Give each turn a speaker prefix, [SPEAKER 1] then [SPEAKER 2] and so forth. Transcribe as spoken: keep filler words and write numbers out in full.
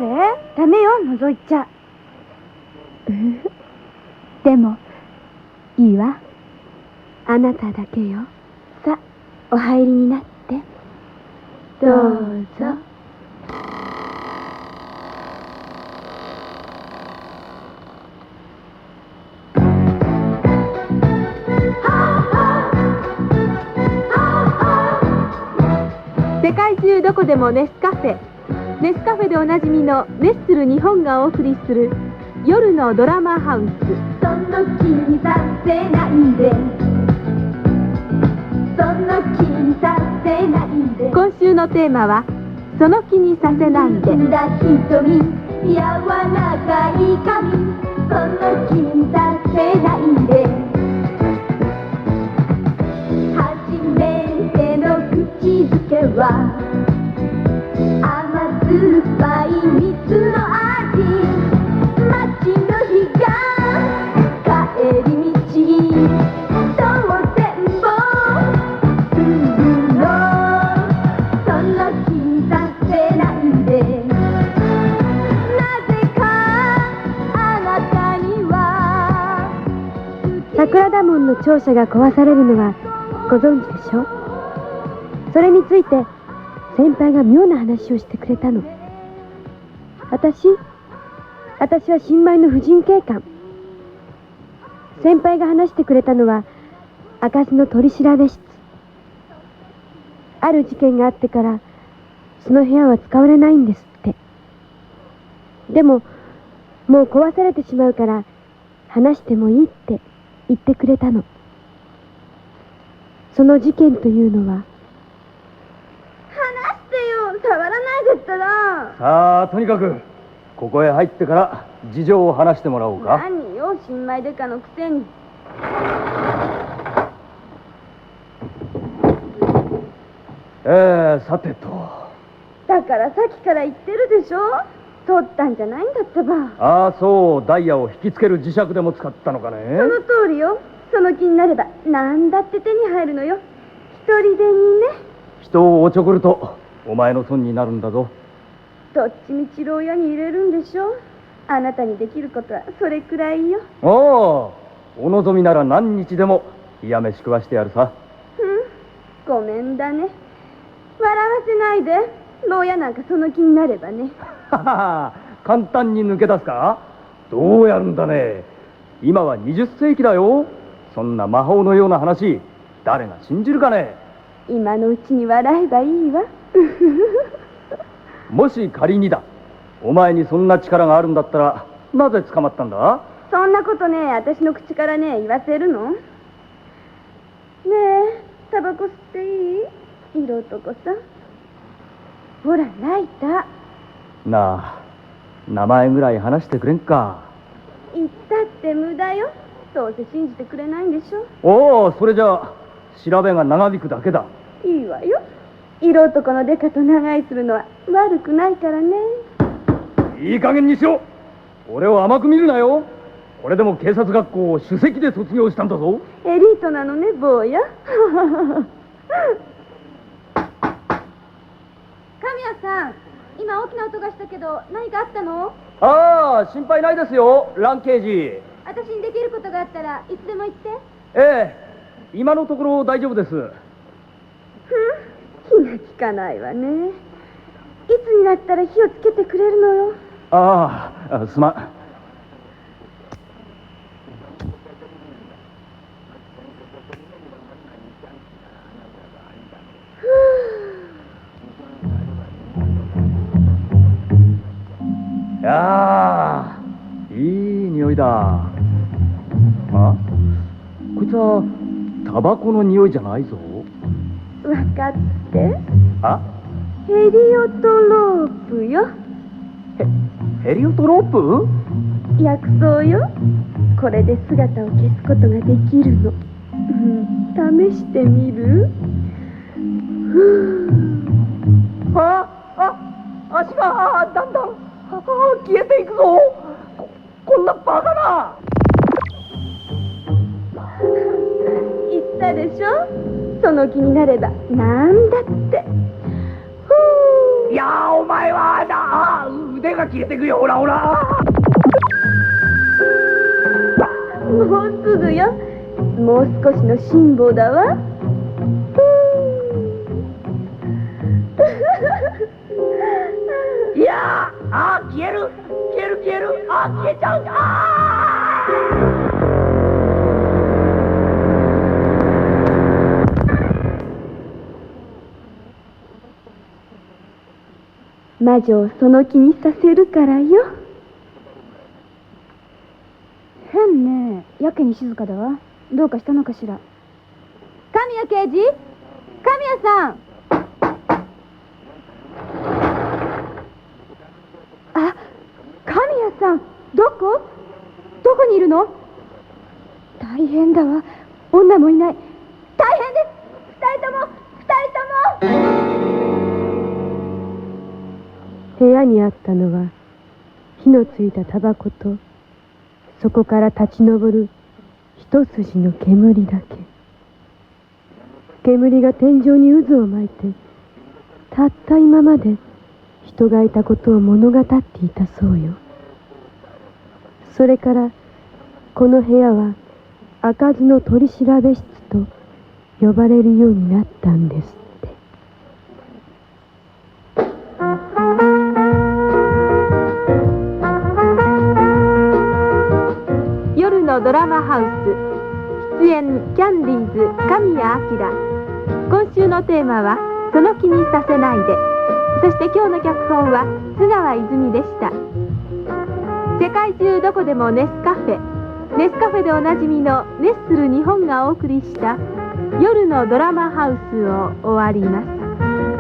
[SPEAKER 1] 誰？ダメよ、覗いちゃ。でもいいわ。あなただけよ。さ、お入りになって。どうぞ。世界中どこでもネスカフェ。ネスカフェでおなじみのネッスル日本がお送りする夜のドラマハウス。その気にさせないで、その気にさせないで。今週のテーマはその気にさせないで。澄んだ瞳、柔らかい髪、その気にさせないで。初めての口づけは甘酸っぱい蜜の味。街の日が帰り道、当然もするの。その気にさせないで。なぜかあなたには。桜田門の庁舎が壊されるのはご存知でしょ。それについて先輩が妙な話をしてくれたの。私私は新米の婦人警官。先輩が話してくれたのは開かずの取調室。ある事件があってからその部屋は使われないんですって。でももう壊されてしまうから話してもいいって言ってくれたの。その事件というのは。触らないでったら。
[SPEAKER 2] さあ、とにかくここへ入ってから事情を話してもらおうか。
[SPEAKER 1] 何よ、新米デカのくせに。
[SPEAKER 2] えー、さてと。
[SPEAKER 1] だからさっきから言ってるでしょ。取ったんじゃないんだってば。
[SPEAKER 2] ああ、そう、ダイヤを引きつける磁石でも使ったのかね。
[SPEAKER 1] その通りよ。その気になれば何だって手に入るのよ。一人でにね。
[SPEAKER 2] 人をおちょくるとお前の損になるんだぞ。
[SPEAKER 1] どっちみち牢屋に入れるんでしょ。あなたにできることはそれくらいよ。
[SPEAKER 2] おお、お望みなら何日でも冷や飯食わしてやるさ。
[SPEAKER 1] うん、ごめんだね。笑わせないで。牢屋なんかその気になればね。
[SPEAKER 2] ははは、簡単に抜け出すか。どうやるんだね。今はにじゅっせいきだよ。そんな魔法のような話誰が信じるかね。
[SPEAKER 1] 今のうちに笑えばいいわ。
[SPEAKER 2] もし仮にだ、お前にそんな力があるんだったらなぜ捕まったんだ。
[SPEAKER 1] そんなことね、私の口からね言わせるの。ねえ、タバコ吸っていい？色男さん。ほら、ライター。
[SPEAKER 2] なあ、名前ぐらい話してくれんか。
[SPEAKER 1] 言ったって無駄よ。どうせ信じてくれないんでしょ。
[SPEAKER 2] おお、それじゃあ調べが長引くだけだ。
[SPEAKER 1] いいわよ。色男のデカと長居するのは悪くないからね。
[SPEAKER 2] いい加減にしろ。俺を甘く見るなよ。これでも警察学校を首席で卒業したんだぞ。
[SPEAKER 1] エリートなのね、坊や。神谷さん、今大きな音がしたけど何かあったの？
[SPEAKER 2] ああ、心配ないですよ、ラン刑事。
[SPEAKER 1] 私にできることがあったらいつでも言って。
[SPEAKER 2] ええ、今のところ大丈夫です。ふん、
[SPEAKER 1] 気が利かないわね。いつになったら火をつけてくれるのよ。
[SPEAKER 2] ああ、すまん。いやー、いい匂いだ。あ、こいつはタバコの匂いじゃないぞ。
[SPEAKER 1] 分かって。
[SPEAKER 2] あ、
[SPEAKER 1] ヘリオトロープよ。
[SPEAKER 2] ヘ、ヘリオトロープ？
[SPEAKER 1] 薬草よ。これで姿を消すことができるの。うん、試してみる？
[SPEAKER 2] あ、あ、足がだんだん消えていくぞ。こ、こんなバカな。
[SPEAKER 1] 言ったでしょ。その気になればなんだって。ふ
[SPEAKER 2] いやー、お前はな、腕が切れてくよ、ほらほら。
[SPEAKER 1] もうすぐよ。もう少しの辛抱だわ。
[SPEAKER 2] いやー、あー、消える消える消える、あー、消えちゃう、あ
[SPEAKER 1] ー。魔女をその気にさせるからよ。変ね、やけに静かだわ。どうかしたのかしら。神谷刑事、神谷さん。あ、神谷さん、どこどこにいるの？大変だわ。女もいない。大変です。二人とも、二人とも。
[SPEAKER 3] 部屋にあったのは火のついたタバコと、そこから立ち上る一筋の煙だけ。煙が天井に渦を巻いて、たった今まで人がいたことを物語っていたそうよ。それからこの部屋は開かずの取調室と呼ばれるようになったんですって。
[SPEAKER 4] 夜のドラマハウス、出演キャンディーズ神谷明。今週のテーマはその気にさせないで。そして今日の脚本は津川泉でした。世界中どこでもネスカフェ、ネスカフェでおなじみのネッスル日本がお送りした夜のドラマハウスを終わります。